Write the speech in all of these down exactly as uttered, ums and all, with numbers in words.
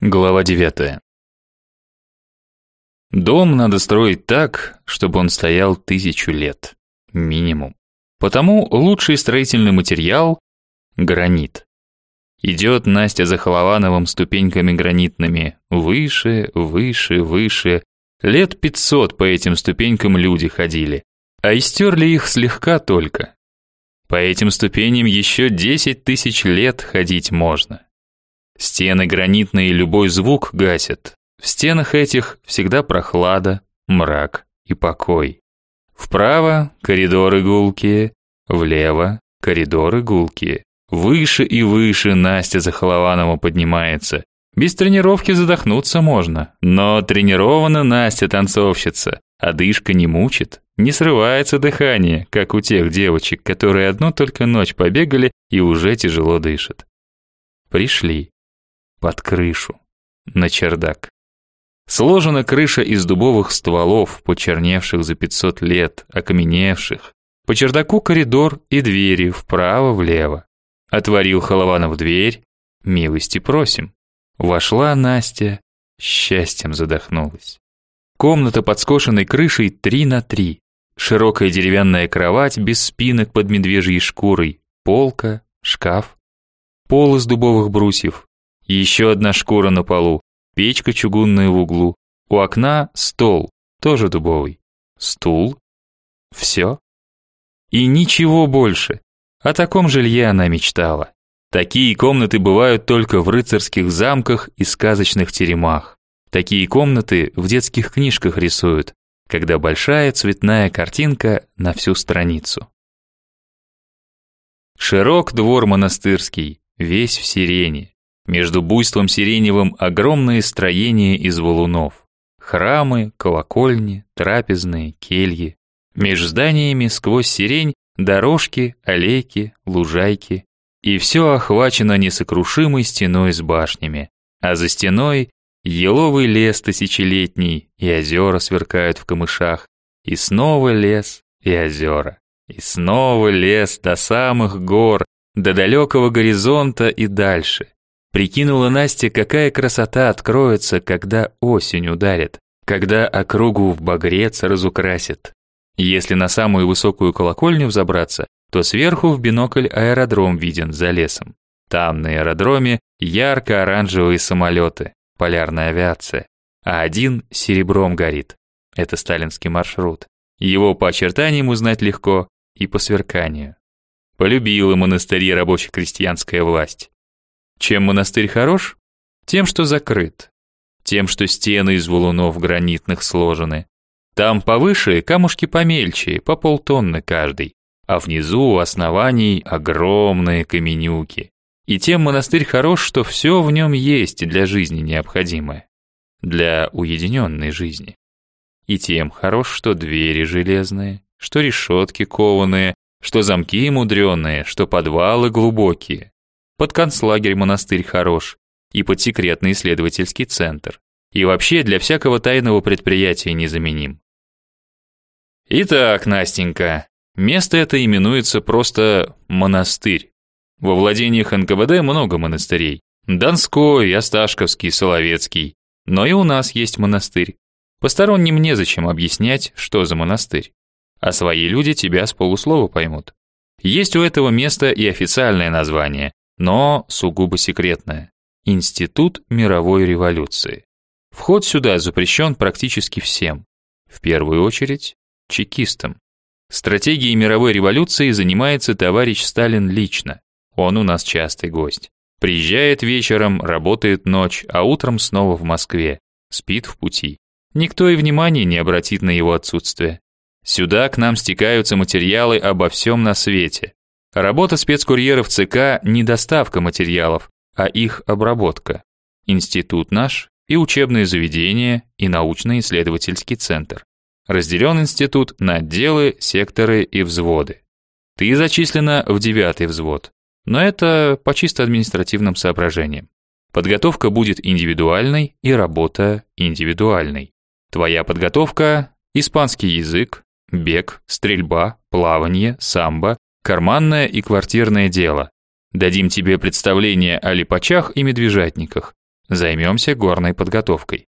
Глава девятая. Дом надо строить так, чтобы он стоял тысячу лет. Минимум. Потому лучший строительный материал – гранит. Идет Настя за Холовановым ступеньками гранитными. Выше, выше, выше. Лет пятьсот по этим ступенькам люди ходили. А истерли их слегка только. По этим ступеням еще десять тысяч лет ходить можно. Стены гранитные любой звук гасят. В стенах этих всегда прохлада, мрак и покой. Вправо коридоры гулкие, влево коридоры гулкие. Выше и выше Настя за Холованова поднимается. Без тренировки задохнуться можно, но тренирована Настя танцовщица. Одышка не мучит, не срывается дыхание, как у тех девочек, которые одну только ночь побегали и уже тяжело дышат. Пришли. Под крышу, на чердак. Сложена крыша из дубовых стволов, почерневших за пятьсот лет, окаменевших. По чердаку коридор и двери вправо-влево. Отворил Холованов дверь, милости просим. Вошла Настя, счастьем задохнулась. Комната под скошенной крышей три на три. Широкая деревянная кровать без спинок под медвежьей шкурой, полка, шкаф. Пол из дубовых брусьев. Еще одна шкура на полу, печка чугунная в углу. У окна стол, тоже дубовый. Стул. Все. И ничего больше. О таком жилье она мечтала. Такие комнаты бывают только в рыцарских замках и сказочных теремах. Такие комнаты в детских книжках рисуют, когда большая цветная картинка на всю страницу. Широк двор монастырский, весь в сирени. Между буйством сиреневым огромные строения из валунов. Храмы, колокольни, трапезные, кельи. Меж зданиями сквозь сирень дорожки, аллейки, лужайки. И все охвачено несокрушимой стеной с башнями. А за стеной еловый лес тысячелетний, и озера сверкают в камышах. И снова лес, и озера. И снова лес до самых гор, до далекого горизонта и дальше. Прикинула Настя, какая красота откроется, когда осень ударит, когда округу в багрец разукрасит. Если на самую высокую колокольню взобраться, то сверху в бинокль аэродром виден за лесом. Там на аэродроме ярко-оранжевые самолеты, полярная авиация, а один серебром горит. Это сталинский маршрут. Его по очертаниям узнать легко и по сверканию. Полюбила монастыри рабоче-крестьянская власть. Чем монастырь хорош? Тем, что закрыт. Тем, что стены из валунов гранитных сложены. Там повыше камушки помельче, по полтонны каждый, а внизу у оснований огромные каменюки. И тем монастырь хорош, что все в нем есть для жизни необходимое. Для уединенной жизни. И тем хорош, что двери железные, что решетки кованые, что замки мудреные, что подвалы глубокие. Под концлагерь монастырь хорош, и под секретный исследовательский центр, и вообще для всякого тайного предприятия незаменим. Итак, Настенька, место это именуется просто монастырь. Во владениях эн ка вэ дэ много монастырей. Донской, Осташковский, Соловецкий. Но и у нас есть монастырь. Посторонним незачем объяснять, что за монастырь. А свои люди тебя с полуслова поймут. Есть у этого места и официальное название, но сугубо секретное. Институт мировой революции. Вход сюда запрещен практически всем. В первую очередь, чекистам. Стратегией мировой революции занимается товарищ Сталин лично. Он у нас частый гость. Приезжает вечером, работает ночь, а утром снова в Москве. Спит в пути. Никто и внимания не обратит на его отсутствие. Сюда к нам стекаются материалы обо всем на свете. Работа спецкурьеров ЦК не доставка материалов, а их обработка. Институт наш и учебные заведения, и научно-исследовательский центр. Разделен институт на отделы, секторы и взводы. Ты зачислена в девятый взвод, но это по чисто административным соображениям. Подготовка будет индивидуальной и работа индивидуальной. Твоя подготовка – испанский язык, бег, стрельба, плавание, самбо, карманное и квартирное дело. Дадим тебе представление о липачах и медвежатниках. Займемся горной подготовкой.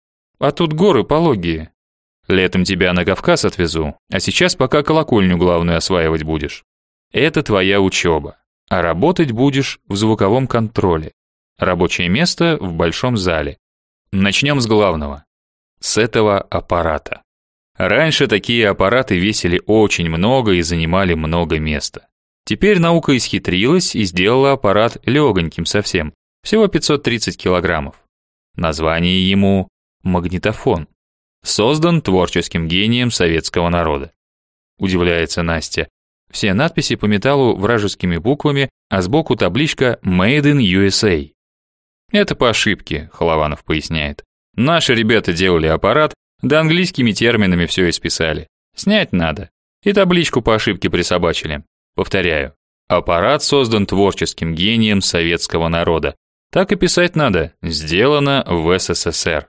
А тут горы пологие. Летом тебя на Кавказ отвезу, а сейчас пока колокольню главную осваивать будешь. Это твоя учеба, а работать будешь в звуковом контроле. Рабочее место в большом зале. Начнем с главного. С этого аппарата. Раньше такие аппараты весили очень много и занимали много места. Теперь наука исхитрилась и сделала аппарат легоньким совсем, всего пятьсот тридцать килограммов. Название ему магнитофон. Создан творческим гением советского народа. Удивляется Настя. Все надписи по металлу вражескими буквами, а сбоку табличка «Made in ю эс эй». Это по ошибке, Холованов поясняет. Наши ребята делали аппарат, да английскими терминами все исписали. Снять надо. И табличку по ошибке присобачили. Повторяю. Аппарат создан творческим гением советского народа. Так и писать надо. Сделано в эс эс эс эр.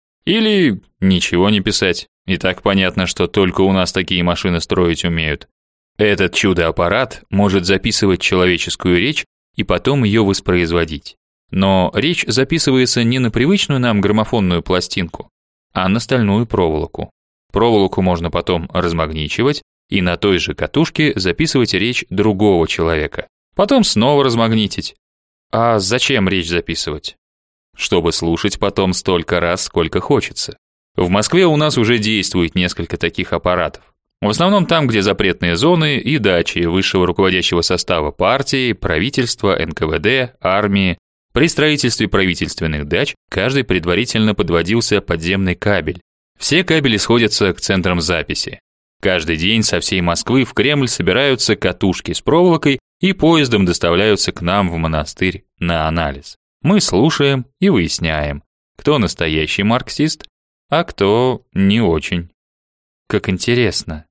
Или ничего не писать. И так понятно, что только у нас такие машины строить умеют. Этот чудо-аппарат может записывать человеческую речь и потом ее воспроизводить. Но речь записывается не на привычную нам граммофонную пластинку, а на стальную проволоку. Проволоку можно потом размагничивать и на той же катушке записывать речь другого человека. Потом снова размагнитить. А зачем речь записывать? Чтобы слушать потом столько раз, сколько хочется. В Москве у нас уже действует несколько таких аппаратов. В основном там, где запретные зоны и дачи высшего руководящего состава партии, правительства, эн ка вэ дэ, армии. При строительстве правительственных дач каждый предварительно подводился подземный кабель. Все кабели сходятся к центрам записи. Каждый день со всей Москвы в Кремль собираются катушки с проволокой и поездом доставляются к нам в монастырь на анализ. Мы слушаем и выясняем, кто настоящий марксист, а кто не очень. Как интересно.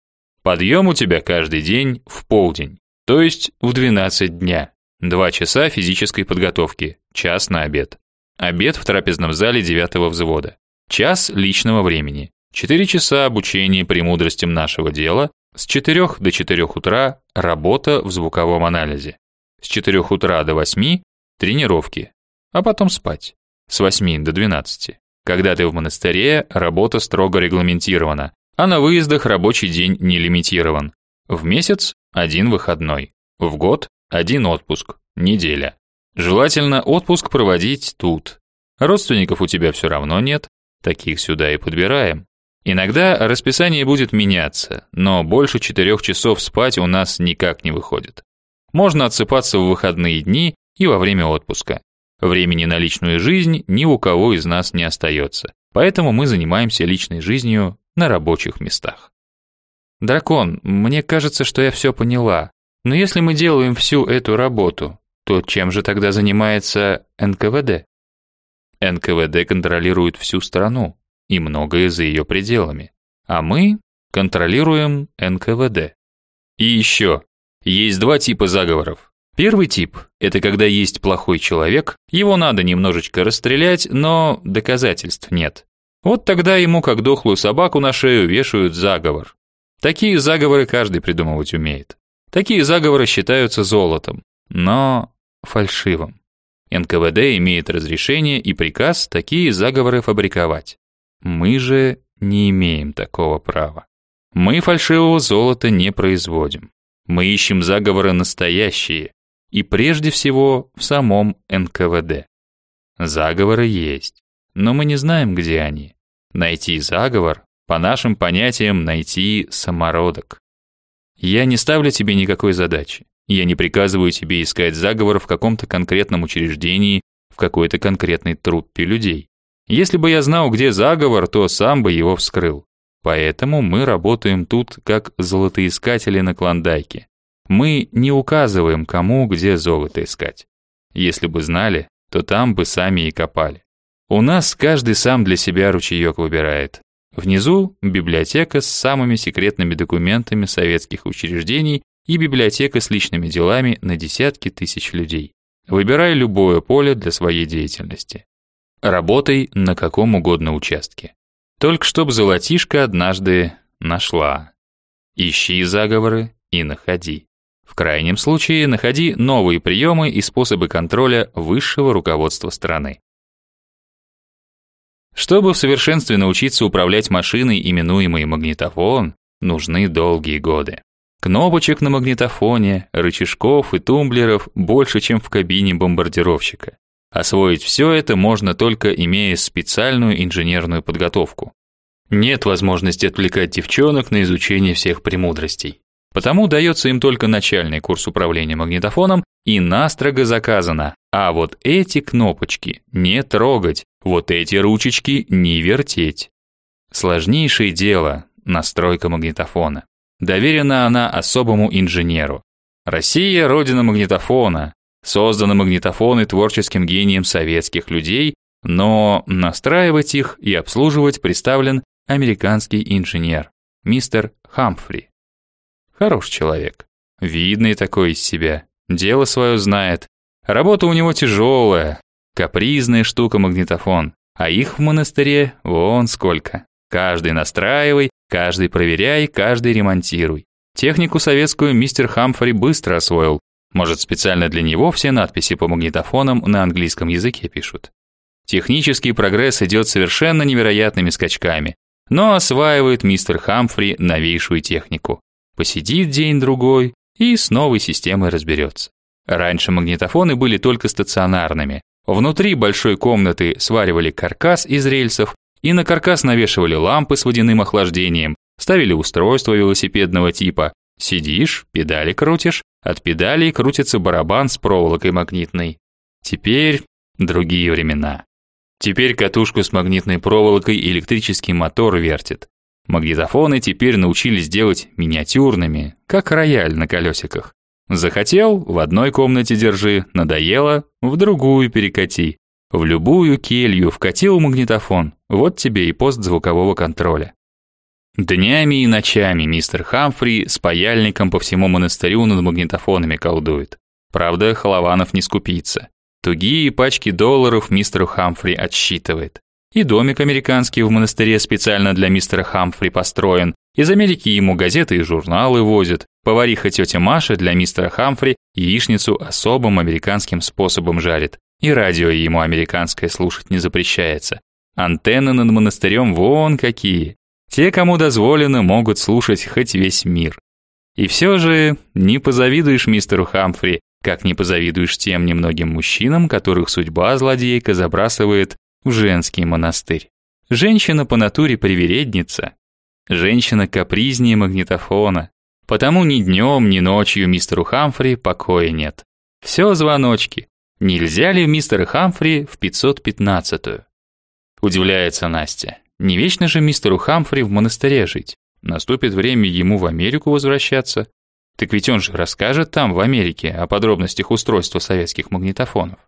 Подъем у тебя каждый день в полдень, то есть в двенадцать дня. Два часа физической подготовки, час на обед. Обед в трапезном зале девятого взвода. Час личного времени. Четыре часа обучения премудростям нашего дела. С четырёх до четырёх утра работа в звуковом анализе. С четырёх утра до восьми тренировки. А потом спать. С восьми до двенадцати. Когда ты в монастыре, работа строго регламентирована, а на выездах рабочий день не лимитирован. В месяц один выходной. В год один отпуск, неделя. Желательно отпуск проводить тут. Родственников у тебя все равно нет, таких сюда и подбираем. Иногда расписание будет меняться, но больше четырех часов спать у нас никак не выходит. Можно отсыпаться в выходные дни и во время отпуска. Времени на личную жизнь ни у кого из нас не остается, поэтому мы занимаемся личной жизнью на рабочих местах. Дракон, мне кажется, что я все поняла. Но если мы делаем всю эту работу, то чем же тогда занимается эн ка вэ дэ? эн ка вэ дэ контролирует всю страну и многое за ее пределами, а мы контролируем эн ка вэ дэ. И еще, есть два типа заговоров. Первый тип – это когда есть плохой человек, его надо немножечко расстрелять, но доказательств нет. Вот тогда ему, как дохлую собаку на шею, вешают заговор. Такие заговоры каждый придумывать умеет. Такие заговоры считаются золотом, но фальшивым. эн ка вэ дэ имеет разрешение и приказ такие заговоры фабриковать. Мы же не имеем такого права. Мы фальшивого золота не производим. Мы ищем заговоры настоящие, и прежде всего в самом эн ка вэ дэ. Заговоры есть, но мы не знаем, где они. Найти заговор, по нашим понятиям, найти самородок. Я не ставлю тебе никакой задачи. Я не приказываю тебе искать заговор в каком-то конкретном учреждении, в какой-то конкретной труппе людей. Если бы я знал, где заговор, то сам бы его вскрыл. Поэтому мы работаем тут как золотоискатели на Клондайке. Мы не указываем, кому где золото искать. Если бы знали, то там бы сами и копали. У нас каждый сам для себя ручеек выбирает. Внизу библиотека с самыми секретными документами советских учреждений и библиотека с личными делами на десятки тысяч людей. Выбирай любое поле для своей деятельности. Работай на каком угодно участке. Только чтоб золотишко однажды нашла. Ищи заговоры и находи. В крайнем случае находи новые приемы и способы контроля высшего руководства страны. Чтобы в совершенстве научиться управлять машиной, именуемой магнитофон, нужны долгие годы. Кнопочек на магнитофоне, рычажков и тумблеров больше, чем в кабине бомбардировщика. Освоить все это можно только имея специальную инженерную подготовку. Нет возможности отвлекать девчонок на изучение всех премудростей. Потому дается им только начальный курс управления магнитофоном и настрого заказано: а вот эти кнопочки не трогать, вот эти ручечки не вертеть. Сложнейшее дело – настройка магнитофона. Доверена она особому инженеру. Россия – родина магнитофона. Созданы магнитофоны творческим гением советских людей, но настраивать их и обслуживать представлен американский инженер, мистер Хамфри. Хороший человек, видный такой из себя, дело свое знает. Работа у него тяжелая, капризная штука магнитофон, а их в монастыре вон сколько. Каждый настраивай, каждый проверяй, каждый ремонтируй. Технику советскую мистер Хамфри быстро освоил. Может, специально для него все надписи по магнитофонам на английском языке пишут. Технический прогресс идет совершенно невероятными скачками, но осваивает мистер Хамфри новейшую технику. Посидит день-другой и с новой системой разберется. Раньше магнитофоны были только стационарными. Внутри большой комнаты сваривали каркас из рельсов, и на каркас навешивали лампы с водяным охлаждением, ставили устройство велосипедного типа. Сидишь, педали крутишь, от педалей крутится барабан с проволокой магнитной. Теперь другие времена. Теперь катушку с магнитной проволокой электрический мотор вертит. Магнитофоны теперь научились делать миниатюрными, как рояль на колесиках. Захотел – в одной комнате держи, надоело – в другую перекати. В любую келью вкатил магнитофон, вот тебе и пост звукового контроля. Днями и ночами мистер Хамфри с паяльником по всему монастырю над магнитофонами колдует. Правда, Холованов не скупится. Тугие пачки долларов мистеру Хамфри отсчитывает. И домик американский в монастыре специально для мистера Хамфри построен. Из Америки ему газеты и журналы возят. Повариха тетя Маша для мистера Хамфри яичницу особым американским способом жарит. И радио ему американское слушать не запрещается. Антенны над монастырем вон какие. Те, кому дозволено, могут слушать хоть весь мир. И все же не позавидуешь мистеру Хамфри, как не позавидуешь тем немногим мужчинам, которых судьба злодейка забрасывает в женский монастырь. Женщина по натуре привередница. Женщина капризнее магнитофона. Потому ни днем, ни ночью мистеру Хамфри покоя нет. Все звоночки. Нельзя ли мистера Хамфри в пятьсот пятнадцатую? Удивляется Настя. Не вечно же мистеру Хамфри в монастыре жить. Наступит время ему в Америку возвращаться. Так ведь он же расскажет там, в Америке, о подробностях устройства советских магнитофонов.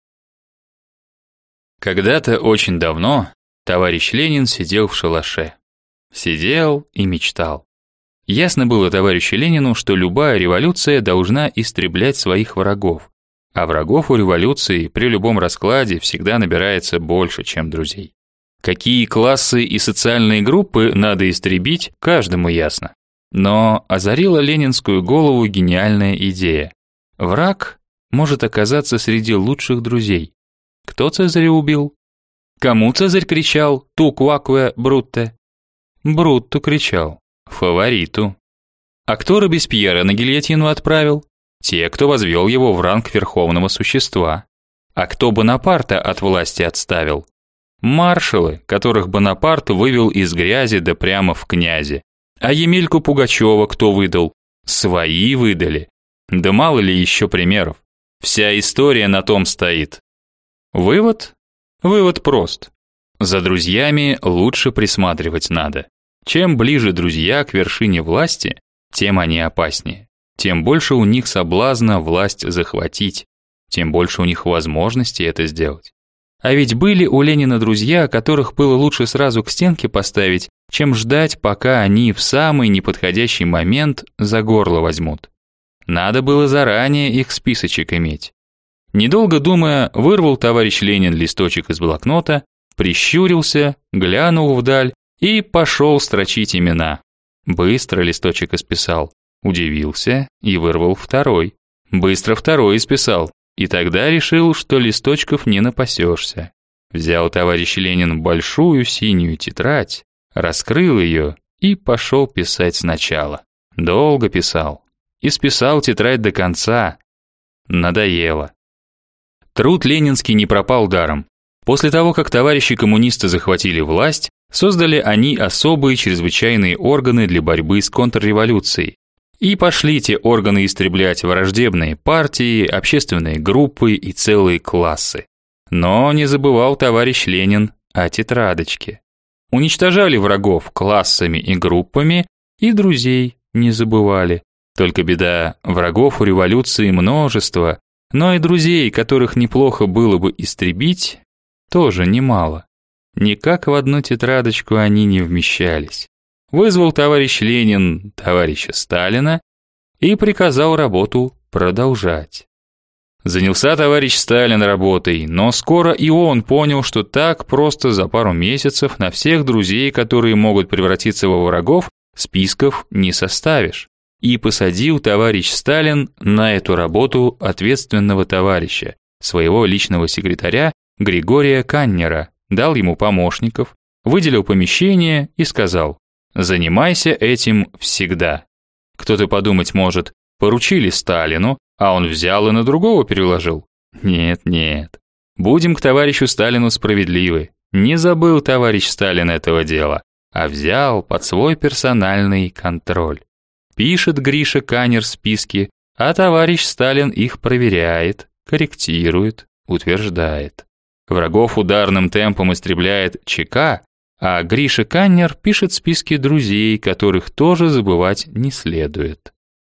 Когда-то очень давно товарищ Ленин сидел в шалаше. Сидел и мечтал. Ясно было товарищу Ленину, что любая революция должна истреблять своих врагов. А врагов у революции при любом раскладе всегда набирается больше, чем друзей. Какие классы и социальные группы надо истребить, каждому ясно. Но озарила ленинскую голову гениальная идея. Враг может оказаться среди лучших друзей. Кто Цезаря убил? Кому Цезарь кричал «Ту квакве брутте»? Брутту кричал, фавориту. А кто Робеспьера на гильотину отправил? Те, кто возвел его в ранг верховного существа. А кто Бонапарта от власти отставил? Маршалы, которых Бонапарт вывел из грязи да прямо в князи. А Емельку Пугачева кто выдал? Свои выдали. Да мало ли еще примеров. Вся история на том стоит. Вывод? Вывод прост. За друзьями лучше присматривать надо. Чем ближе друзья к вершине власти, тем они опаснее. Тем больше у них соблазна власть захватить, тем больше у них возможности это сделать. А ведь были у Ленина друзья, которых было лучше сразу к стенке поставить, чем ждать, пока они в самый неподходящий момент за горло возьмут. Надо было заранее их списочек иметь. Недолго думая, вырвал товарищ Ленин листочек из блокнота, прищурился, глянул вдаль и пошел строчить имена. Быстро листочек исписал, удивился и вырвал второй. Быстро второй исписал. И тогда решил, что листочков не напасешься. Взял товарищ Ленин большую синюю тетрадь, раскрыл ее и пошел писать сначала. Долго писал. И списал тетрадь до конца. Надоело. Труд ленинский не пропал даром. После того, как товарищи коммунисты захватили власть, создали они особые чрезвычайные органы для борьбы с контрреволюцией. И пошли те органы истреблять враждебные партии, общественные группы и целые классы. Но не забывал товарищ Ленин о тетрадочке. Уничтожали врагов классами и группами, и друзей не забывали. Только беда, врагов у революции множество, но и друзей, которых неплохо было бы истребить, тоже немало. Никак в одну тетрадочку они не вмещались. Вызвал товарищ Ленин товарища Сталина и приказал работу продолжать. Занялся товарищ Сталин работой, но скоро и он понял, что так просто за пару месяцев на всех друзей, которые могут превратиться во врагов, списков не составишь. И посадил товарищ Сталин на эту работу ответственного товарища, своего личного секретаря Григория Каннера, дал ему помощников, выделил помещение и сказал: «Занимайся этим всегда». Кто-то подумать может, поручили Сталину, а он взял и на другого переложил. Нет, нет. Будем к товарищу Сталину справедливы. Не забыл товарищ Сталин этого дела, а взял под свой персональный контроль. Пишет Гриша Каннер списки, а товарищ Сталин их проверяет, корректирует, утверждает. Врагов ударным темпом истребляет ЧК, а Гриша Каннер пишет списки друзей, которых тоже забывать не следует.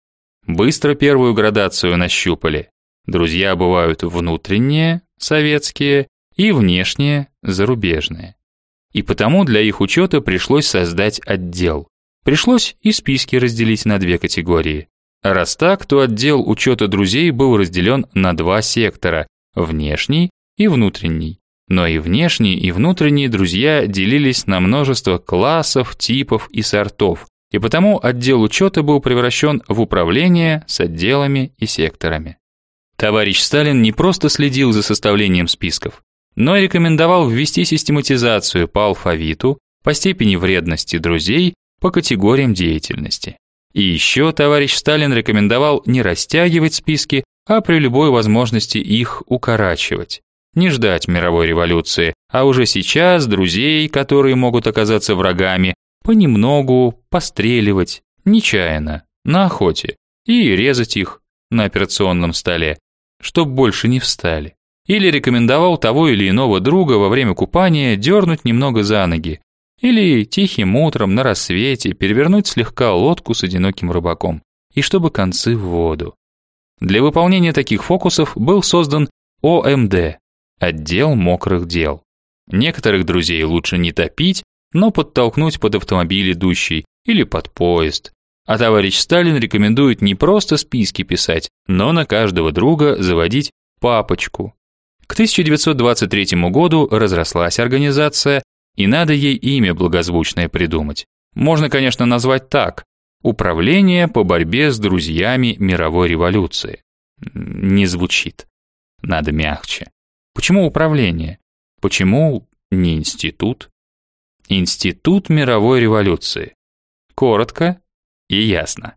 Быстро первую градацию нащупали. Друзья бывают внутренние, советские, и внешние, зарубежные. И потому для их учета пришлось создать отдел. Пришлось и списки разделить на две категории. Раз так, то отдел учета друзей был разделен на два сектора – внешний и внутренний. Но и внешние, и внутренние друзья делились на множество классов, типов и сортов, и потому отдел учета был превращен в управление с отделами и секторами. Товарищ Сталин не просто следил за составлением списков, но и рекомендовал ввести систематизацию по алфавиту, по степени вредности друзей, по категориям деятельности. И еще товарищ Сталин рекомендовал не растягивать списки, а при любой возможности их укорачивать. Не ждать мировой революции, а уже сейчас друзей, которые могут оказаться врагами, понемногу постреливать, нечаянно, на охоте, и резать их на операционном столе, чтоб больше не встали. Или рекомендовал того или иного друга во время купания дернуть немного за ноги, или тихим утром на рассвете перевернуть слегка лодку с одиноким рыбаком, и чтобы концы в воду. Для выполнения таких фокусов был создан О Эм Дэ – отдел мокрых дел. Некоторых друзей лучше не топить, но подтолкнуть под автомобиль идущий или под поезд. А товарищ Сталин рекомендует не просто списки писать, но на каждого друга заводить папочку. К тысяча девятьсот двадцать третьему году разрослась организация, и надо ей имя благозвучное придумать. Можно, конечно, назвать так: «Управление по борьбе с друзьями мировой революции». Не звучит. Надо мягче. Почему управление? Почему не институт? Институт мировой революции. Коротко и ясно.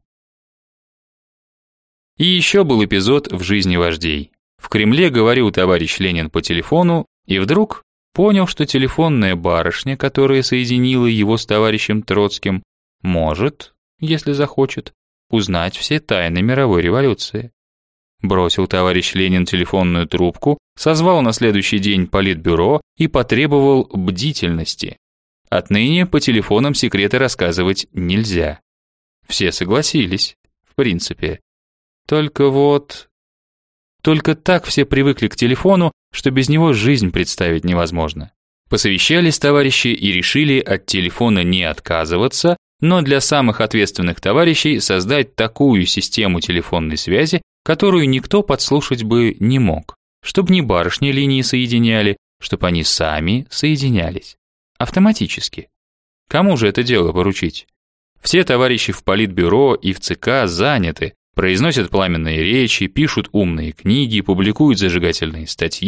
И еще был эпизод в жизни вождей. В Кремле говорил товарищ Ленин по телефону, и вдруг понял, что телефонная барышня, которая соединила его с товарищем Троцким, может, если захочет, узнать все тайны мировой революции. Бросил товарищ Ленин телефонную трубку, созвал на следующий день политбюро и потребовал бдительности. Отныне по телефонам секреты рассказывать нельзя. Все согласились, в принципе. Только вот... Только так все привыкли к телефону, что без него жизнь представить невозможно. Посовещались товарищи и решили от телефона не отказываться, но для самых ответственных товарищей создать такую систему телефонной связи, которую никто подслушать бы не мог, чтобы не барышни линии соединяли, чтобы они сами соединялись. Автоматически. Кому же это дело поручить? Все товарищи в политбюро и в ЦК заняты, произносят пламенные речи, пишут умные книги, публикуют зажигательные статьи,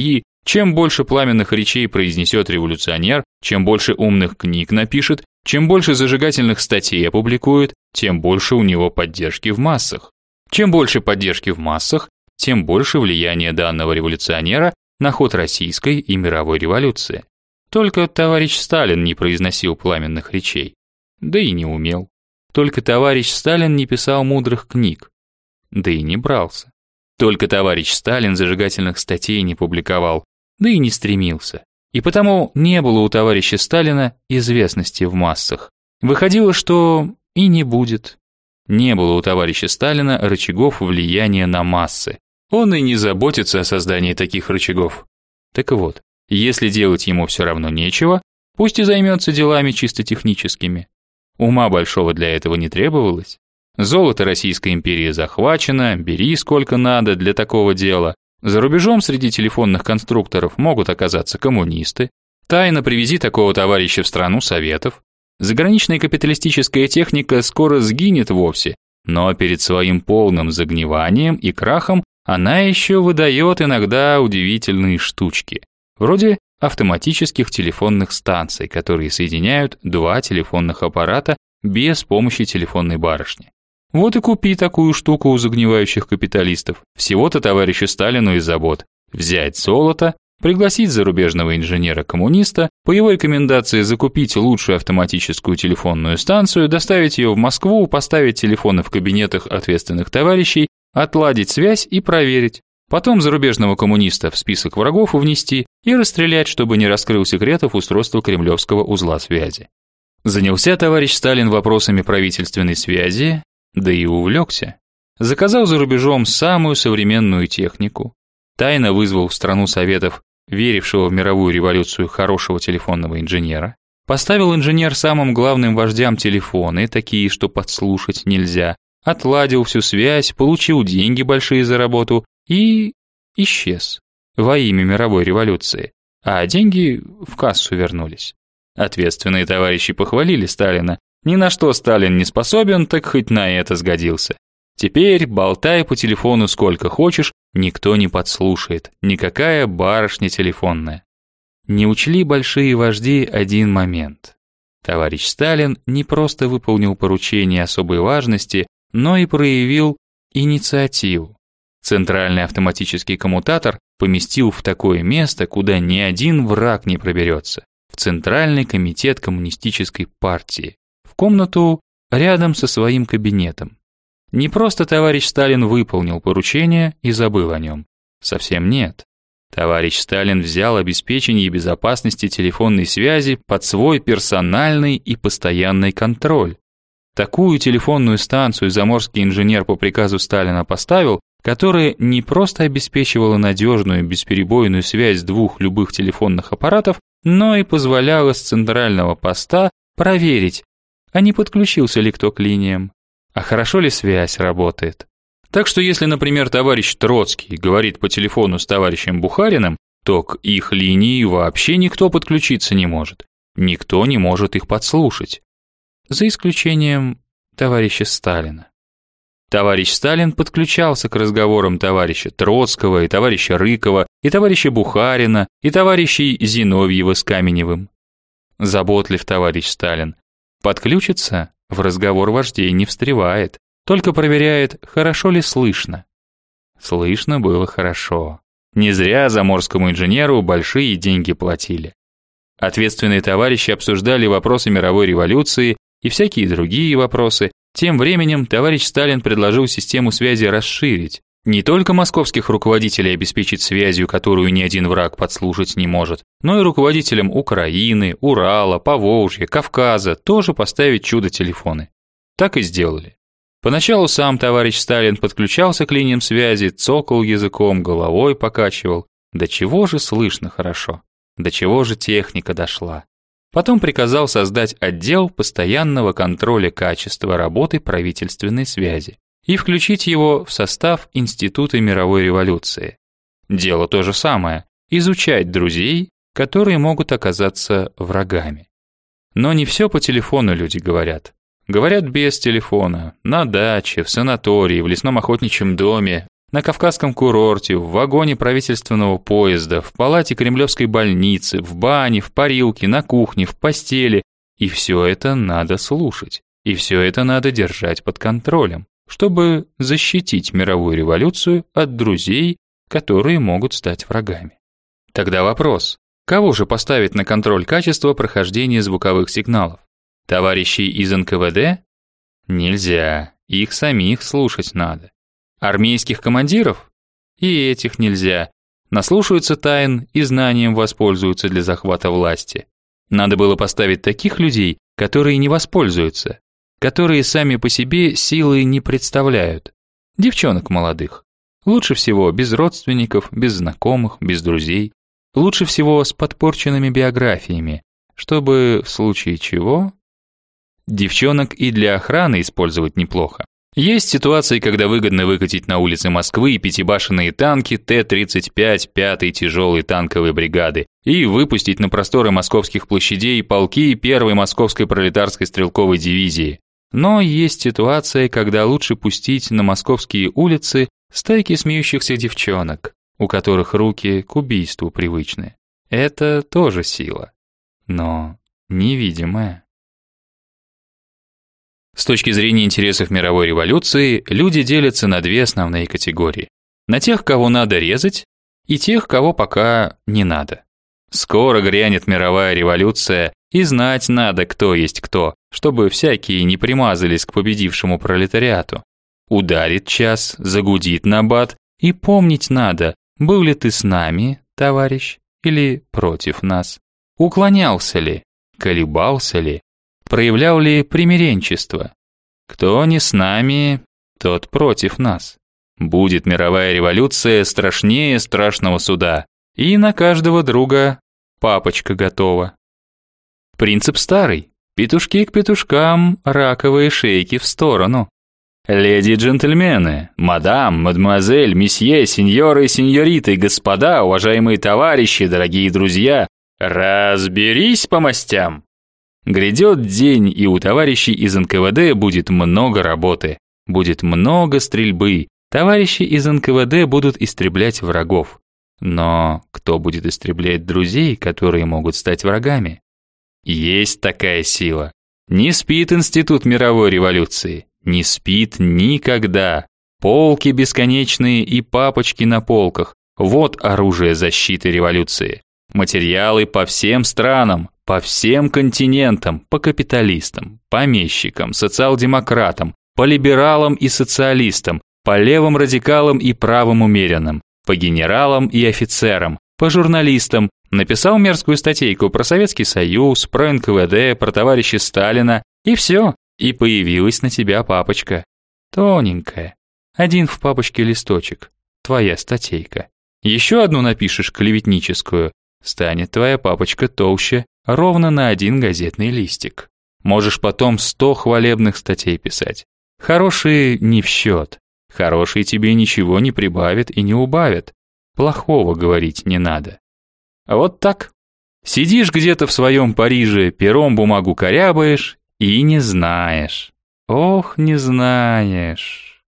Чем больше пламенных речей произнесет революционер, чем больше умных книг напишет, чем больше зажигательных статей опубликует, тем больше у него поддержки в массах. Чем больше поддержки в массах, тем больше влияния данного революционера на ход российской и мировой революции. Только товарищ Сталин не произносил пламенных речей, да и не умел. Только товарищ Сталин не писал мудрых книг, да и не брался. Только товарищ Сталин зажигательных статей не публиковал, да и не стремился. И потому не было у товарища Сталина известности в массах. Выходило, что и не будет. Не было у товарища Сталина рычагов влияния на массы. Он и не заботится о создании таких рычагов. Так вот, если делать ему все равно нечего, пусть и займется делами чисто техническими. Ума большого для этого не требовалось. Золото Российской империи захвачено, бери сколько надо для такого дела. За рубежом среди телефонных конструкторов могут оказаться коммунисты. Тайно привези такого товарища в страну Советов. Заграничная капиталистическая техника скоро сгинет вовсе, но перед своим полным загниванием и крахом она еще выдает иногда удивительные штучки, вроде автоматических телефонных станций, которые соединяют два телефонных аппарата без помощи телефонной барышни. Вот и купи такую штуку у загнивающих капиталистов. Всего-то товарищу Сталину и забот. Взять золото, пригласить зарубежного инженера-коммуниста, по его рекомендации закупить лучшую автоматическую телефонную станцию, доставить ее в Москву, поставить телефоны в кабинетах ответственных товарищей, отладить связь и проверить. Потом зарубежного коммуниста в список врагов внести и расстрелять, чтобы не раскрыл секретов устройства кремлевского узла связи. Занялся товарищ Сталин вопросами правительственной связи, да и увлекся. Заказал за рубежом самую современную технику, тайно вызвал в страну Советов верившего в мировую революцию хорошего телефонного инженера, поставил инженер самым главным вождям телефоны, такие, что подслушать нельзя, отладил всю связь, получил деньги большие за работу и исчез во имя мировой революции, а деньги в кассу вернулись. Ответственные товарищи похвалили Сталина. Ни на что Сталин не способен, так хоть на это сгодился. Теперь болтай по телефону сколько хочешь, никто не подслушает, никакая барышня телефонная. Не учли большие вожди один момент. Товарищ Сталин не просто выполнил поручение особой важности, но и проявил инициативу. Центральный автоматический коммутатор поместил в такое место, куда ни один враг не проберется, в Центральный комитет коммунистической партии, в комнату рядом со своим кабинетом. Не просто товарищ Сталин выполнил поручение и забыл о нем. Совсем нет. Товарищ Сталин взял обеспечение безопасности телефонной связи под свой персональный и постоянный контроль. Такую телефонную станцию заморский инженер по приказу Сталина поставил, которая не просто обеспечивала надежную бесперебойную связь двух любых телефонных аппаратов, но и позволяла с центрального поста проверить, а не подключился ли кто к линиям, а хорошо ли связь работает. Так что если, например, товарищ Троцкий говорит по телефону с товарищем Бухариным, то к их линии вообще никто подключиться не может. Никто не может их подслушать. За исключением товарища Сталина. Товарищ Сталин подключался к разговорам товарища Троцкого и товарища Рыкова, и товарища Бухарина, и товарищей Зиновьева с Каменевым. Заботлив товарищ Сталин. Подключится, в разговор вождей не встревает, только проверяет, хорошо ли слышно. Слышно было хорошо. Не зря заморскому инженеру большие деньги платили. Ответственные товарищи обсуждали вопросы мировой революции и всякие другие вопросы. Тем временем товарищ Сталин предложил систему связи расширить. Не только московских руководителей обеспечить связью, которую ни один враг подслушать не может, но и руководителям Украины, Урала, Поволжья, Кавказа тоже поставить чудо-телефоны. Так и сделали. Поначалу сам товарищ Сталин подключался к линиям связи, цокал языком, головой покачивал. До чего же слышно хорошо, до чего же техника дошла. Потом приказал создать отдел постоянного контроля качества работы правительственной связи и включить его в состав Института мировой революции. Дело то же самое – изучать друзей, которые могут оказаться врагами. Но не все по телефону люди говорят. Говорят без телефона, на даче, в санатории, в лесном охотничьем доме, на Кавказском курорте, в вагоне правительственного поезда, в палате кремлевской больницы, в бане, в парилке, на кухне, в постели. И все это надо слушать. И все это надо держать под контролем, чтобы защитить мировую революцию от друзей, которые могут стать врагами. Тогда вопрос: кого же поставить на контроль качества прохождения звуковых сигналов? Товарищей из эн ка вэ дэ? Нельзя, их самих слушать надо. Армейских командиров? И этих нельзя. Наслушаются тайн и знанием воспользуются для захвата власти. Надо было поставить таких людей, которые не воспользуются, которые сами по себе силы не представляют. Девчонок молодых. Лучше всего без родственников, без знакомых, без друзей. Лучше всего с подпорченными биографиями, чтобы в случае чего... Девчонок и для охраны использовать неплохо. Есть ситуации, когда выгодно выкатить на улицы Москвы пятибашенные танки Т тридцать пять пятой тяжелой танковой бригады и выпустить на просторы московских площадей полки первой Московской пролетарской стрелковой дивизии. Но есть ситуация, когда лучше пустить на московские улицы стайки смеющихся девчонок, у которых руки к убийству привычны. Это тоже сила, но невидимая. С точки зрения интересов мировой революции, люди делятся на две основные категории. На тех, кого надо резать, и тех, кого пока не надо. Скоро грянет мировая революция, и знать надо, кто есть кто, чтобы всякие не примазались к победившему пролетариату. Ударит час, загудит набат, и помнить надо, был ли ты с нами, товарищ, или против нас. Уклонялся ли, колебался ли, проявлял ли примиренчество. Кто не с нами, тот против нас. Будет мировая революция страшнее страшного суда, и на каждого друга папочка готова. Принцип старый. Петушки к петушкам, раковые шейки в сторону. Леди и джентльмены, мадам, мадемуазель, месье, сеньоры и сеньориты, господа, уважаемые товарищи, дорогие друзья, разберись по мастям. Грядет день, и у товарищей из эн ка вэ дэ будет много работы, будет много стрельбы. Товарищи из эн ка вэ дэ будут истреблять врагов. Но кто будет истреблять друзей, которые могут стать врагами? Есть такая сила. Не спит институт мировой революции, не спит никогда. Полки бесконечные и папочки на полках. Вот оружие защиты революции. Материалы по всем странам, по всем континентам, по капиталистам, помещикам, социал-демократам, по либералам и социалистам, по левым радикалам и правым умеренным, по генералам и офицерам, по журналистам. Написал мерзкую статейку про Советский Союз, про эн ка вэ дэ, про товарища Сталина, и все, и появилась на тебя папочка. Тоненькая. Один в папочке листочек. Твоя статейка. Еще одну напишешь клеветническую. Станет твоя папочка толще, ровно на один газетный листик. Можешь потом сто хвалебных статей писать. Хорошие не в счет. Хорошие тебе ничего не прибавят и не убавят. Плохого говорить не надо. А вот так. Сидишь где-то в своем Париже, пером бумагу корябаешь и не знаешь. Ох, не знаешь.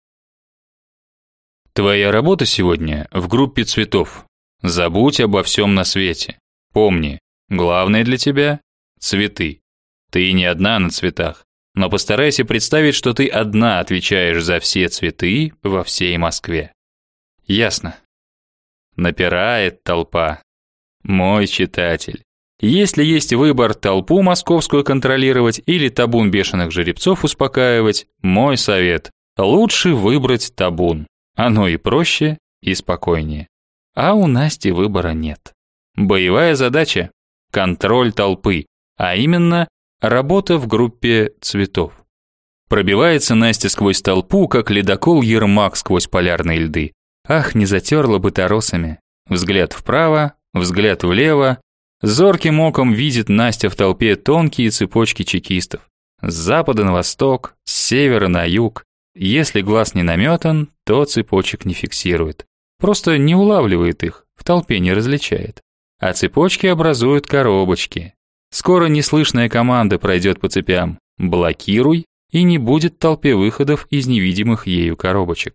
Твоя работа сегодня в группе цветов. Забудь обо всем на свете. Помни, главное для тебя – цветы. Ты не одна на цветах, но постарайся представить, что ты одна отвечаешь за все цветы во всей Москве. Ясно? Напирает толпа. Мой читатель, если есть выбор толпу московскую контролировать или табун бешеных жеребцов успокаивать, мой совет – лучше выбрать табун. Оно и проще, и спокойнее. А у Насти выбора нет. Боевая задача – контроль толпы, а именно работа в группе цветов. Пробивается Настя сквозь толпу, как ледокол Ермак сквозь полярные льды. Ах, не затерла бы торосами. Взгляд вправо, взгляд влево. Зорким оком видит Настя в толпе тонкие цепочки чекистов. С запада на восток, с севера на юг. Если глаз не наметан, то цепочек не фиксирует. Просто не улавливает их, в толпе не различает. А цепочки образуют коробочки. Скоро неслышная команда пройдет по цепям. Блокируй, и не будет в толпе выходов из невидимых ею коробочек.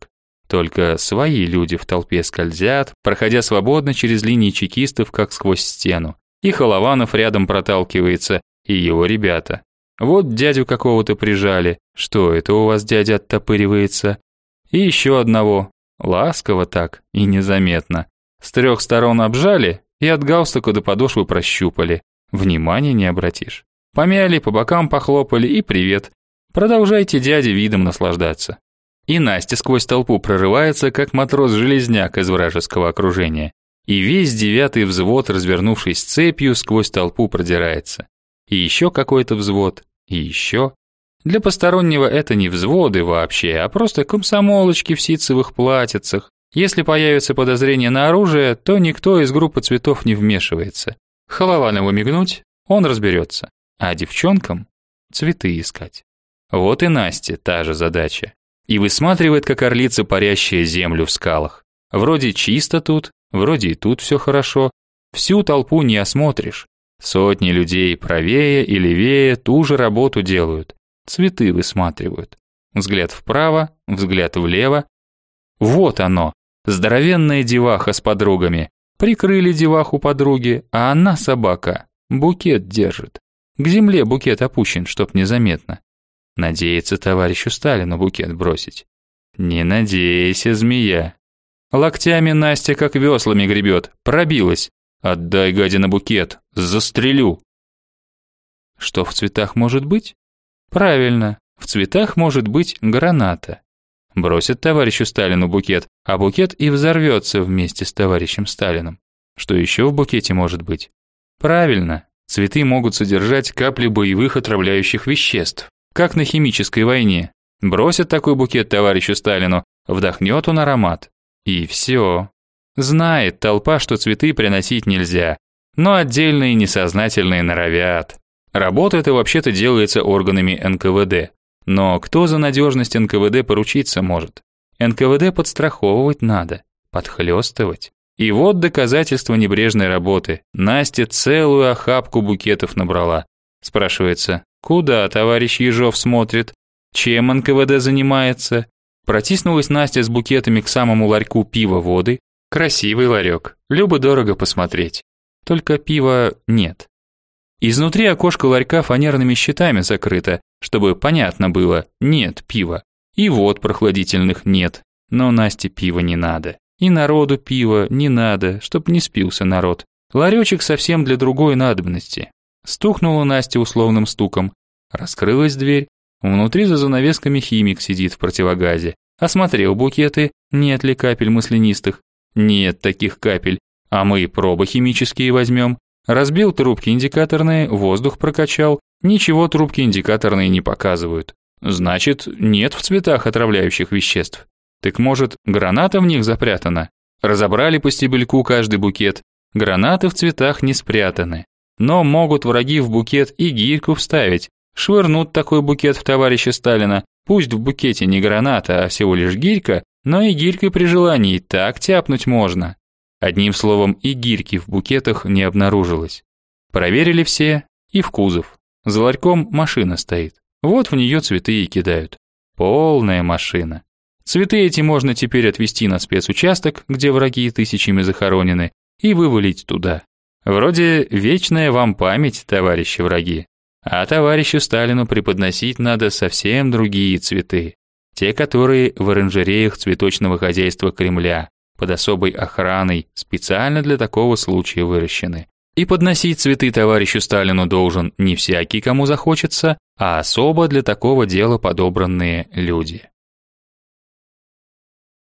Только свои люди в толпе скользят, проходя свободно через линии чекистов, как сквозь стену. И Холованов рядом проталкивается, и его ребята. Вот дядю какого-то прижали. Что это у вас дядя оттопыривается? И еще одного. Ласково так и незаметно. С трех сторон обжали и от галстука до подошвы прощупали. Внимания не обратишь. Помяли, по бокам похлопали и привет. Продолжайте, дядя, видом наслаждаться. И Настя сквозь толпу прорывается, как матрос-железняк из вражеского окружения. И весь девятый взвод, развернувшись цепью, сквозь толпу продирается. И еще какой-то взвод, и еще. Для постороннего это не взводы вообще, а просто комсомолочки в ситцевых платьицах. Если появится подозрение на оружие, то никто из группы цветов не вмешивается. Холованову мигнуть, он разберется. А девчонкам цветы искать. Вот и Насте та же задача. И высматривает, как орлица, парящая землю в скалах. Вроде чисто тут, вроде и тут все хорошо. Всю толпу не осмотришь. Сотни людей правее и левее ту же работу делают. Цветы высматривают. Взгляд вправо, взгляд влево. Вот оно, здоровенная деваха с подругами. Прикрыли деваху подруги, а она, собака, букет держит. К земле букет опущен, чтоб незаметно. Надеется товарищу Сталину букет бросить. Не надейся, змея. Локтями Настя как веслами гребет, пробилась. Отдай, гадина, букет, застрелю. Что в цветах может быть? Правильно, в цветах может быть граната. Бросит товарищу Сталину букет, а букет и взорвется вместе с товарищем Сталиным. Что еще в букете может быть? Правильно, цветы могут содержать капли боевых отравляющих веществ, как на химической войне. Бросит такой букет товарищу Сталину, вдохнет он аромат. И все. Знает толпа, что цветы приносить нельзя, но отдельные несознательные норовят. Работа эта вообще-то делается органами эн ка вэ дэ. Но кто за надежность эн ка вэ дэ поручиться может? эн ка вэ дэ подстраховывать надо, подхлёстывать. И вот доказательство небрежной работы. Настя целую охапку букетов набрала. Спрашивается, куда товарищ Ежов смотрит? Чем эн ка вэ дэ занимается? Протиснулась Настя с букетами к самому ларьку пива-воды. Красивый ларек, любо-дорого посмотреть. Только пива нет. Изнутри окошко ларька фанерными щитами закрыто, чтобы понятно было, нет пива. И вод прохладительных нет, но Насте пива не надо. И народу пива не надо, чтоб не спился народ. Ларечек совсем для другой надобности. Стукнула Настя условным стуком. Раскрылась дверь. Внутри за занавесками химик сидит в противогазе. Осмотрел букеты, нет ли капель маслянистых. Нет таких капель, а мы пробы химические возьмем. Разбил трубки индикаторные, воздух прокачал, ничего трубки индикаторные не показывают. Значит, нет в цветах отравляющих веществ. Так может, граната в них запрятана? Разобрали по стебельку каждый букет. Гранаты в цветах не спрятаны. Но могут враги в букет и гирьку вставить. Швырнут такой букет в товарища Сталина. Пусть в букете не граната, а всего лишь гирька, но и гирькой при желании так тяпнуть можно. Одним словом, и гирьки в букетах не обнаружилось. Проверили все, и в кузов. За ларьком машина стоит. Вот в нее цветы и кидают. Полная машина. Цветы эти можно теперь отвезти на спецучасток, где враги тысячами захоронены, и вывалить туда. Вроде вечная вам память, товарищи враги. А товарищу Сталину преподносить надо совсем другие цветы. Те, которые в оранжереях цветочного хозяйства Кремля, под особой охраной, специально для такого случая выращены. И подносить цветы товарищу Сталину должен не всякий, кому захочется, а особо для такого дела подобранные люди.